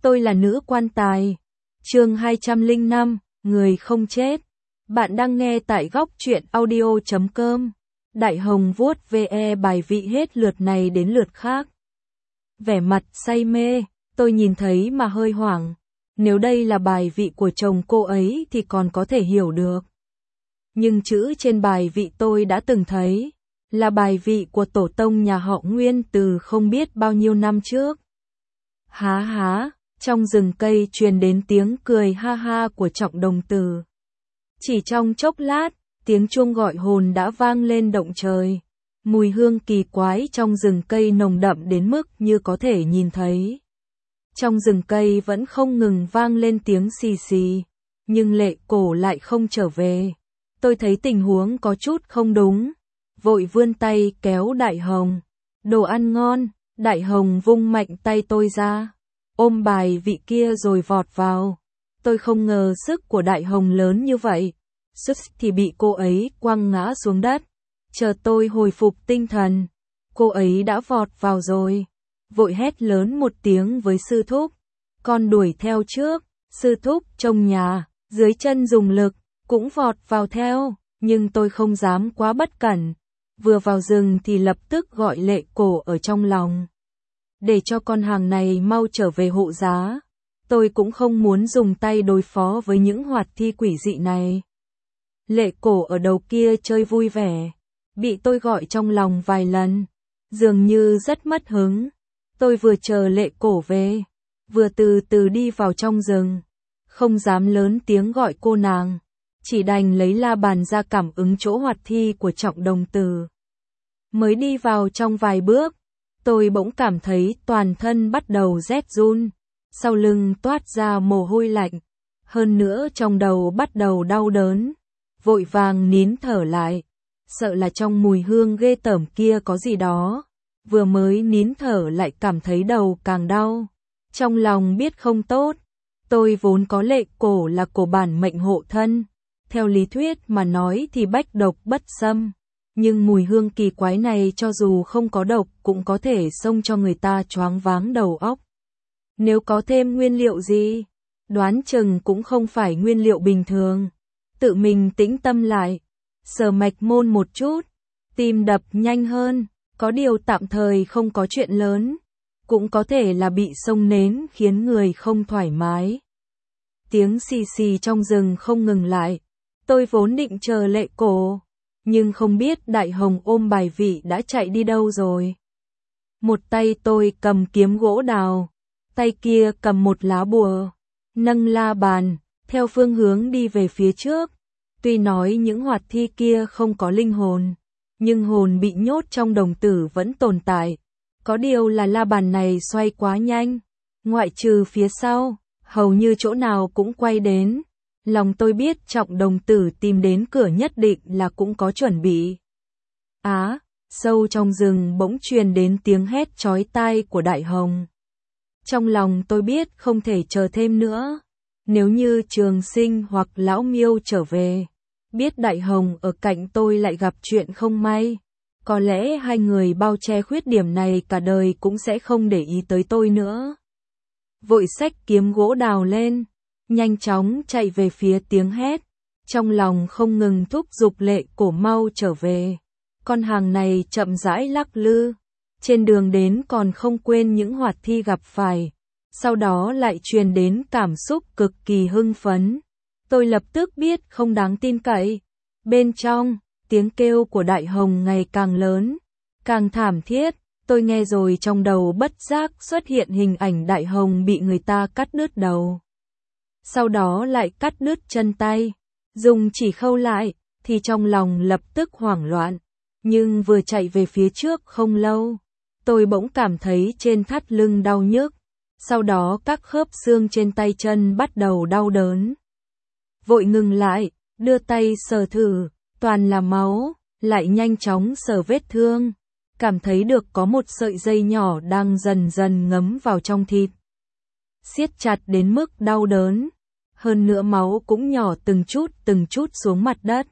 Tôi là nữ quan tài. Chương 205, người không chết. Bạn đang nghe tại góc truyện audio.com. Đại Hồng vuốt ve bài vị hết lượt này đến lượt khác. Vẻ mặt say mê, tôi nhìn thấy mà hơi hoảng. Nếu đây là bài vị của chồng cô ấy thì còn có thể hiểu được. Nhưng chữ trên bài vị tôi đã từng thấy, là bài vị của tổ tông nhà họ Nguyên từ không biết bao nhiêu năm trước. Há há, trong rừng cây truyền đến tiếng cười ha ha của Trọng Đồng Tử. Chỉ trong chốc lát, tiếng chuông gọi hồn đã vang lên động trời. Mùi hương kỳ quái trong rừng cây nồng đậm đến mức như có thể nhìn thấy. Trong rừng cây vẫn không ngừng vang lên tiếng xì xì, nhưng Lệ Cổ lại không trở về. Tôi thấy tình huống có chút không đúng, vội vươn tay kéo Đại Hồng. Đồ ăn ngon. Đại Hồng vung mạnh tay tôi ra, ôm bài vị kia rồi vọt vào. Tôi không ngờ sức của Đại Hồng lớn như vậy. Sức thì bị cô ấy quăng ngã xuống đất. Chờ tôi hồi phục tinh thần, cô ấy đã vọt vào rồi. Vội hét lớn một tiếng với sư thúc. Con đuổi theo trước. Sư thúc trông nhà, dưới chân dùng lực, cũng vọt vào theo. Nhưng tôi không dám quá bất cẩn. Vừa vào rừng thì lập tức gọi Lệ Cổ ở trong lòng, để cho con hàng này mau trở về hộ giá. Tôi cũng không muốn dùng tay đối phó với những hoạt thi quỷ dị này. Lệ Cổ ở đầu kia chơi vui vẻ, bị tôi gọi trong lòng vài lần, dường như rất mất hứng. Tôi vừa chờ Lệ Cổ về, vừa từ từ đi vào trong rừng, không dám lớn tiếng gọi cô nàng, chỉ đành lấy la bàn ra cảm ứng chỗ hoạt thi của Trọng Đồng Tử. Mới đi vào trong vài bước, tôi bỗng cảm thấy toàn thân bắt đầu rét run, sau lưng toát ra mồ hôi lạnh, hơn nữa trong đầu bắt đầu đau đớn, vội vàng nín thở lại, sợ là trong mùi hương ghê tởm kia có gì đó. Vừa mới nín thở lại cảm thấy đầu càng đau, trong lòng biết không tốt. Tôi vốn có Lệ Cổ là cổ bản mệnh hộ thân, theo lý thuyết mà nói thì bách độc bất xâm. Nhưng mùi hương kỳ quái này cho dù không có độc cũng có thể xông cho người ta choáng váng đầu óc. Nếu có thêm nguyên liệu gì, đoán chừng cũng không phải nguyên liệu bình thường. Tự mình tĩnh tâm lại, sờ mạch môn một chút, tim đập nhanh hơn. Có điều tạm thời không có chuyện lớn, cũng có thể là bị xông nến khiến người không thoải mái. Tiếng xì xì trong rừng không ngừng lại. Tôi vốn định chờ Lệ Cổ, nhưng không biết Đại Hồng ôm bài vị đã chạy đi đâu rồi. Một tay tôi cầm kiếm gỗ đào, tay kia cầm một lá bùa, nâng la bàn, theo phương hướng đi về phía trước. Tuy nói những hoạt thi kia không có linh hồn, nhưng hồn bị nhốt trong đồng tử vẫn tồn tại. Có điều là la bàn này xoay quá nhanh, ngoại trừ phía sau, hầu như chỗ nào cũng quay đến. Lòng tôi biết Trọng Đồng Tử tìm đến cửa nhất định là cũng có chuẩn bị. Sâu trong rừng bỗng truyền đến tiếng hét chói tai của Đại Hồng. Trong lòng tôi biết không thể chờ thêm nữa. Nếu như Trường Sinh hoặc Lão Miêu trở về, biết Đại Hồng ở cạnh tôi lại gặp chuyện không may, có lẽ hai người bao che khuyết điểm này cả đời cũng sẽ không để ý tới tôi nữa. Vội xách kiếm gỗ đào lên, nhanh chóng chạy về phía tiếng hét, trong lòng không ngừng thúc giục Lệ Cổ mau trở về. Con hàng này chậm rãi lắc lư, trên đường đến còn không quên những hoạt thi gặp phải, sau đó lại truyền đến cảm xúc cực kỳ hưng phấn. Tôi lập tức biết không đáng tin cậy. Bên trong, tiếng kêu của Đại Hồng ngày càng lớn, càng thảm thiết. Tôi nghe rồi trong đầu bất giác xuất hiện hình ảnh Đại Hồng bị người ta cắt đứt đầu, sau đó lại cắt đứt chân tay, dùng chỉ khâu lại, thì trong lòng lập tức hoảng loạn. Nhưng vừa chạy về phía trước không lâu, tôi bỗng cảm thấy trên thắt lưng đau nhức, sau đó các khớp xương trên tay chân bắt đầu đau đớn. Vội ngừng lại, đưa tay sờ thử, toàn là máu, lại nhanh chóng sờ vết thương, cảm thấy được có một sợi dây nhỏ đang dần dần ngấm vào trong thịt, siết chặt đến mức đau đớn. Hơn nữa máu cũng nhỏ từng chút xuống mặt đất.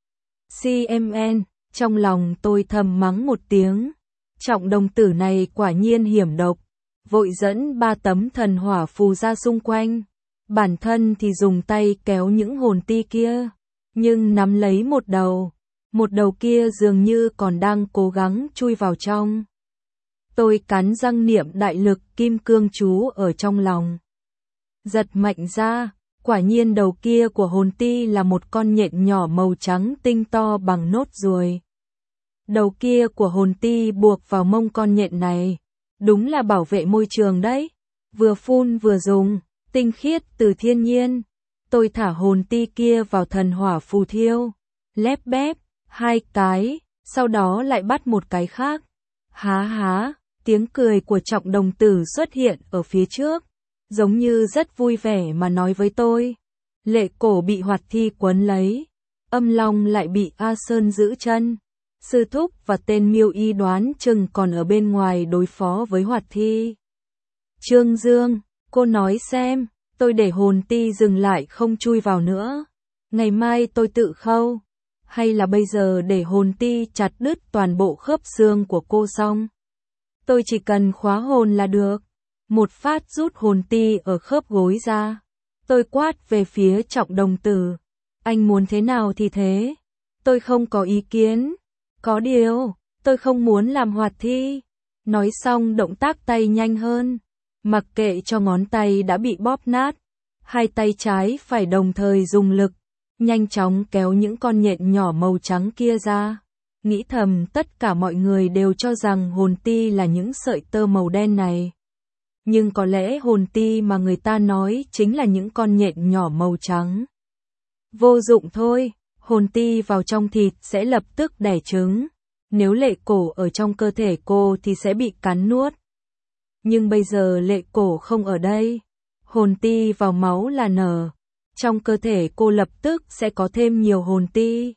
CMN, trong lòng tôi thầm mắng một tiếng. Trọng Đồng Tử này quả nhiên hiểm độc. vội dẫn 3 tấm thần hỏa phù ra xung quanh. Bản thân thì dùng tay kéo những hồn ti kia, nhưng nắm lấy một đầu kia dường như còn đang cố gắng chui vào trong. Tôi cắn răng niệm đại lực kim cương chú ở trong lòng. Giật mạnh ra, quả nhiên đầu kia của hồn ti là một con nhện nhỏ màu trắng tinh to bằng nốt ruồi. Đầu kia của hồn ti buộc vào mông con nhện này, đúng là bảo vệ môi trường đấy, vừa phun vừa dùng, tinh khiết từ thiên nhiên. Tôi thả hồn ti kia vào thần hỏa phù thiêu, lép bép 2 cái, sau đó lại bắt một cái khác. Há há, tiếng cười của Trọng Đồng Tử xuất hiện ở phía trước, giống như rất vui vẻ mà nói với tôi. Lệ Cổ bị Hoạt Thi quấn lấy, Âm Long lại bị A Sơn giữ chân. Sư thúc và tên Miêu Y đoán chừng còn ở bên ngoài đối phó với Hoạt Thi. Trương Dương, cô nói xem, tôi để hồn ti dừng lại không chui vào nữa. Ngày mai tôi tự khâu, hay là bây giờ để hồn ti chặt đứt toàn bộ khớp xương của cô xong? Tôi chỉ cần khóa hồn là được. Một phát rút hồn ti ở khớp gối ra. Tôi quát về phía Trọng Đồng Tử. Anh muốn thế nào thì thế. Tôi không có ý kiến. Có điều, tôi không muốn làm Hoạt Thi. Nói xong động tác tay nhanh hơn. Mặc kệ cho ngón tay đã bị bóp nát. 2 tay trái phải đồng thời dùng lực. Nhanh chóng kéo những con nhện nhỏ màu trắng kia ra. Nghĩ thầm tất cả mọi người đều cho rằng hồn ti là những sợi tơ màu đen này. Nhưng có lẽ hồn ti mà người ta nói chính là những con nhện nhỏ màu trắng. Vô dụng thôi, hồn ti vào trong thịt sẽ lập tức đẻ trứng. Nếu Lệ Cổ ở trong cơ thể cô thì sẽ bị cắn nuốt. Nhưng bây giờ Lệ Cổ không ở đây. Hồn ti vào máu là nở. Trong cơ thể cô lập tức sẽ có thêm nhiều hồn ti.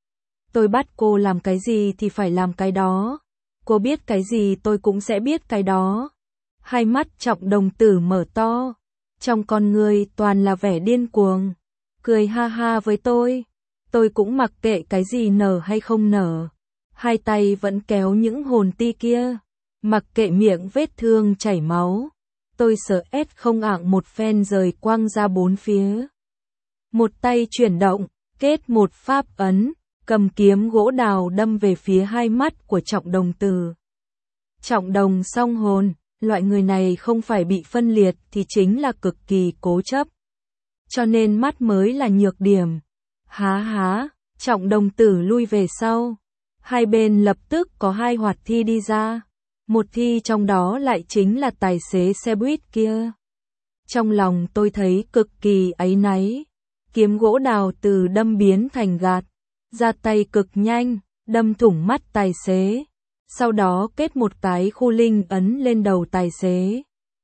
Tôi bắt cô làm cái gì thì phải làm cái đó. Cô biết cái gì tôi cũng sẽ biết cái đó. Hai mắt Trọng Đồng Tử mở to. Trong con người toàn là vẻ điên cuồng. Cười ha ha với tôi. Tôi cũng mặc kệ cái gì nở hay không nở. 2 tay vẫn kéo những hồn ti kia. Mặc kệ miệng vết thương chảy máu. Tôi sợ ép không ạng một phen rời quăng ra 4 phía. Một tay chuyển động, kết một pháp ấn, cầm kiếm gỗ đào đâm về phía 2 mắt của Trọng Đồng Tử. Trọng Đồng song hồn, loại người này không phải bị phân liệt thì chính là cực kỳ cố chấp. Cho nên mắt mới là nhược điểm. Há há, Trọng Đồng Tử lui về sau. Hai bên lập tức có 2 Hoạt Thi đi ra. Một thi trong đó lại chính là tài xế xe buýt kia. Trong lòng tôi thấy cực kỳ áy náy. Kiếm gỗ đào từ đâm biến thành gạt. Ra tay cực nhanh, đâm thủng mắt tài xế. Sau đó kết một cái khu linh ấn lên đầu tài xế.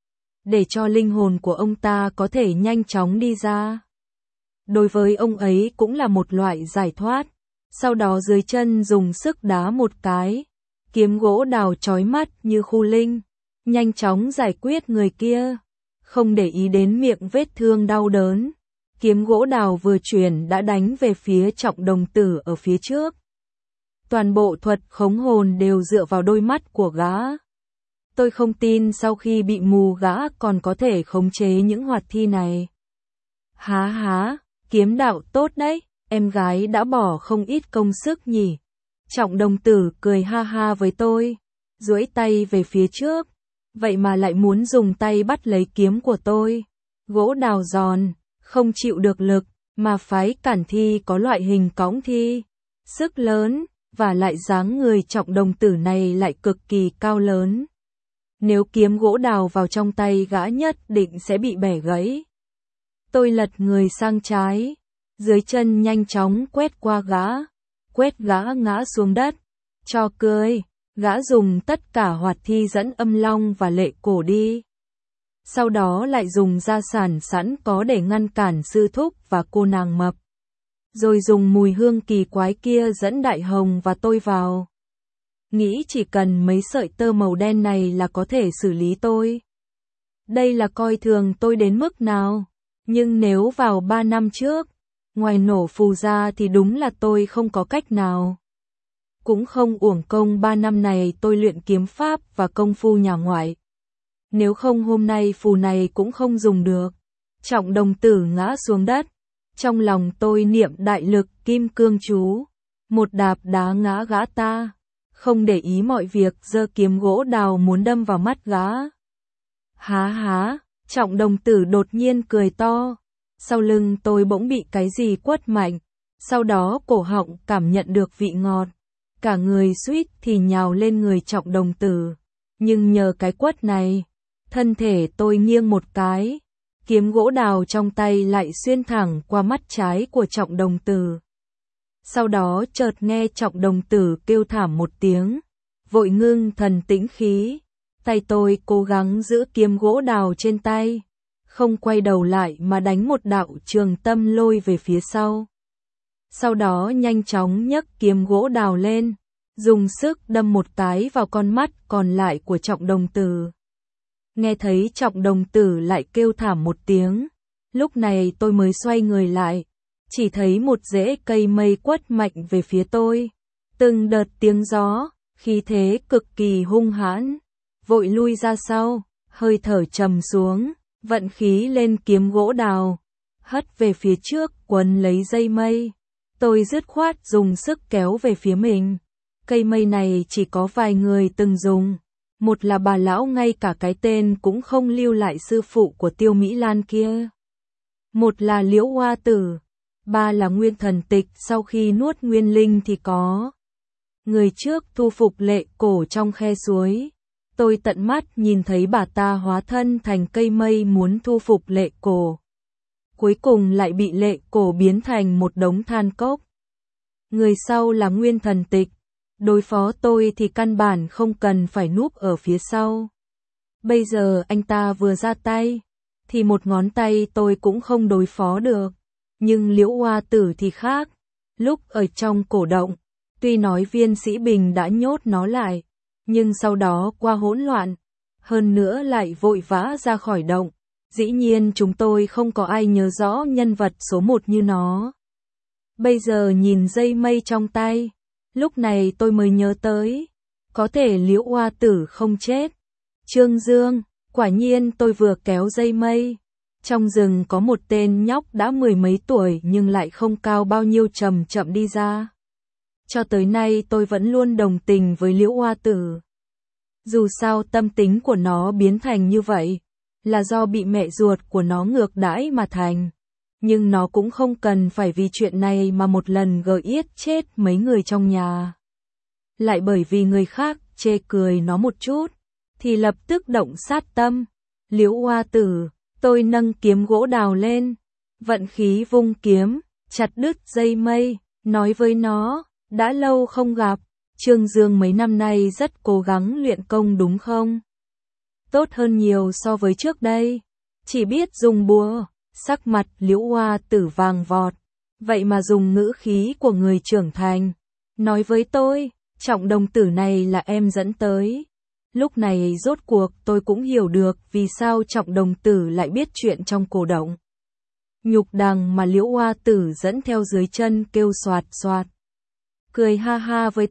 Để cho linh hồn của ông ta có thể nhanh chóng đi ra. Đối với ông ấy cũng là một loại giải thoát. Sau đó dưới chân dùng sức đá một cái. Kiếm gỗ đào chói mắt như khu linh. Nhanh chóng giải quyết người kia. Không để ý đến miệng vết thương đau đớn. Kiếm gỗ đào vừa chuyển đã đánh về phía Trọng Đồng Tử ở phía trước. Toàn bộ thuật khống hồn đều dựa vào đôi mắt của gã. Tôi không tin sau khi bị mù gã còn có thể khống chế những Hoạt Thi này. Há há, kiếm đạo tốt đấy, em gái đã bỏ không ít công sức nhỉ. Trọng Đồng Tử cười ha ha với tôi, duỗi tay về phía trước. Vậy mà lại muốn dùng tay bắt lấy kiếm của tôi. Gỗ đào giòn, không chịu được lực, mà phái Cản Thi có loại hình cõng thi. Sức lớn, và lại dáng người Trọng Đồng Tử này lại cực kỳ cao lớn. Nếu kiếm gỗ đào vào trong tay gã nhất định sẽ bị bẻ gãy. Tôi lật người sang trái, dưới chân nhanh chóng quét qua gã, quét gã ngã xuống đất. Cho cười, gã dùng tất cả Hoạt Thi dẫn Âm Long và Lệ Cổ đi. Sau đó lại dùng gia sản sẵn có để ngăn cản sư thúc và cô nàng mập. Rồi dùng mùi hương kỳ quái kia dẫn Đại Hồng và tôi vào. Nghĩ chỉ cần mấy sợi tơ màu đen này là có thể xử lý tôi. Đây là coi thường tôi đến mức nào. Nhưng nếu vào 3 năm trước, ngoài nổ phù ra thì đúng là tôi không có cách nào. Cũng không uổng công 3 năm này tôi luyện kiếm pháp và công phu nhà ngoại. nếu không hôm nay phù này cũng không dùng được. Trọng đồng tử ngã xuống đất, trong lòng tôi niệm đại lực kim cương chú, một đạp đá ngã gã ta, không để ý mọi việc giơ kiếm gỗ đào muốn đâm vào mắt gã. Há há, trọng đồng tử đột nhiên cười to, sau lưng tôi bỗng bị cái gì quất mạnh, sau đó cổ họng cảm nhận được vị ngọt, cả người suýt thì nhào lên người trọng đồng tử, nhưng nhờ cái quất này, thân thể tôi nghiêng một cái, kiếm gỗ đào trong tay lại xuyên thẳng qua mắt trái của trọng đồng tử. Sau đó chợt nghe trọng đồng tử kêu thảm một tiếng, vội ngưng thần tĩnh khí, tay tôi cố gắng giữ kiếm gỗ đào trên tay, không quay đầu lại mà đánh một đạo trường tâm lôi về phía sau. Sau đó nhanh chóng nhấc kiếm gỗ đào lên, dùng sức đâm một cái vào con mắt còn lại của trọng đồng tử. Nghe thấy trọng đồng tử lại kêu thảm một tiếng, lúc này tôi mới xoay người lại, chỉ thấy một rễ cây mây quất mạnh về phía tôi. Từng đợt tiếng gió, khí thế cực kỳ hung hãn, vội lui ra sau, hơi thở trầm xuống, vận khí lên kiếm gỗ đào, hất về phía trước quấn lấy dây mây. Tôi dứt khoát dùng sức kéo về phía mình. Cây mây này chỉ có vài người từng dùng. Một là bà lão ngay cả cái tên cũng không lưu lại sư phụ của Tiêu Mỹ Lan kia. Một là Liễu Hoa Tử. Ba là Nguyên Thần Tịch sau khi nuốt nguyên linh thì có. Người trước thu phục lệ cổ trong khe suối. Tôi tận mắt nhìn thấy bà ta hóa thân thành cây mây muốn thu phục lệ cổ. Cuối cùng lại bị lệ cổ biến thành một đống than cốc. Người sau là Nguyên Thần Tịch. Đối phó tôi thì căn bản không cần phải núp ở phía sau. Bây giờ anh ta vừa ra tay, thì một ngón tay tôi cũng không đối phó được. Nhưng Liễu Hoa Tử thì khác. Lúc ở trong cổ động, tuy nói Viên Sĩ Bình đã nhốt nó lại, nhưng sau đó qua hỗn loạn, hơn nữa lại vội vã ra khỏi động. Dĩ nhiên chúng tôi không có ai nhớ rõ nhân vật số 1 như nó. Bây giờ nhìn dây mây trong tay, lúc này tôi mới nhớ tới, có thể Liễu Hoa Tử không chết. Trương Dương, quả nhiên tôi vừa kéo dây mây. Trong rừng có một tên nhóc đã 10 mấy tuổi nhưng lại không cao bao nhiêu chậm chậm đi ra. Cho tới nay tôi vẫn luôn đồng tình với Liễu Hoa Tử. Dù sao tâm tính của nó biến thành như vậy, là do bị mẹ ruột của nó ngược đãi mà thành. Nhưng nó cũng không cần phải vì chuyện này mà một lần gợi yết chết mấy người trong nhà. Lại bởi vì người khác chê cười nó một chút, thì lập tức động sát tâm. Liễu Hoa Tử, tôi nâng kiếm gỗ đào lên, vận khí vung kiếm, chặt đứt dây mây, nói với nó, đã lâu không gặp, Trương Dương mấy năm nay rất cố gắng luyện công đúng không? Tốt hơn nhiều so với trước đây, chỉ biết dùng búa. Sắc mặt Liễu Hoa Tử vàng vọt, vậy mà dùng ngữ khí của người trưởng thành, nói với tôi, trọng đồng tử này là em dẫn tới. Lúc này rốt cuộc tôi cũng hiểu được vì sao trọng đồng tử lại biết chuyện trong cổ động. Nhục đằng mà Liễu Hoa Tử dẫn theo dưới chân kêu xoạt xoạt. Cười ha ha với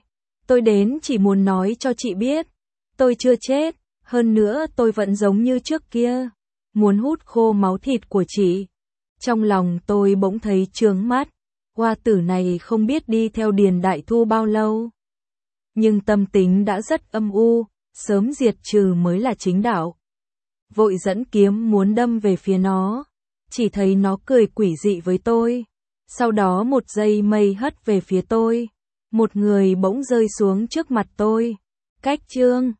tôi đến chỉ muốn nói cho chị biết, tôi chưa chết, hơn nữa tôi vẫn giống như trước kia. Muốn hút khô máu thịt của chị. Trong lòng tôi bỗng thấy chướng mắt, Hoa Tử này không biết đi theo Điền Đại Thu bao lâu. Nhưng tâm tính đã rất âm u, sớm diệt trừ mới là chính đạo. Vội dẫn kiếm muốn đâm về phía nó, chỉ thấy nó cười quỷ dị với tôi. Sau đó một dây mây hất về phía tôi, một người bỗng rơi xuống trước mặt tôi. Cách Trương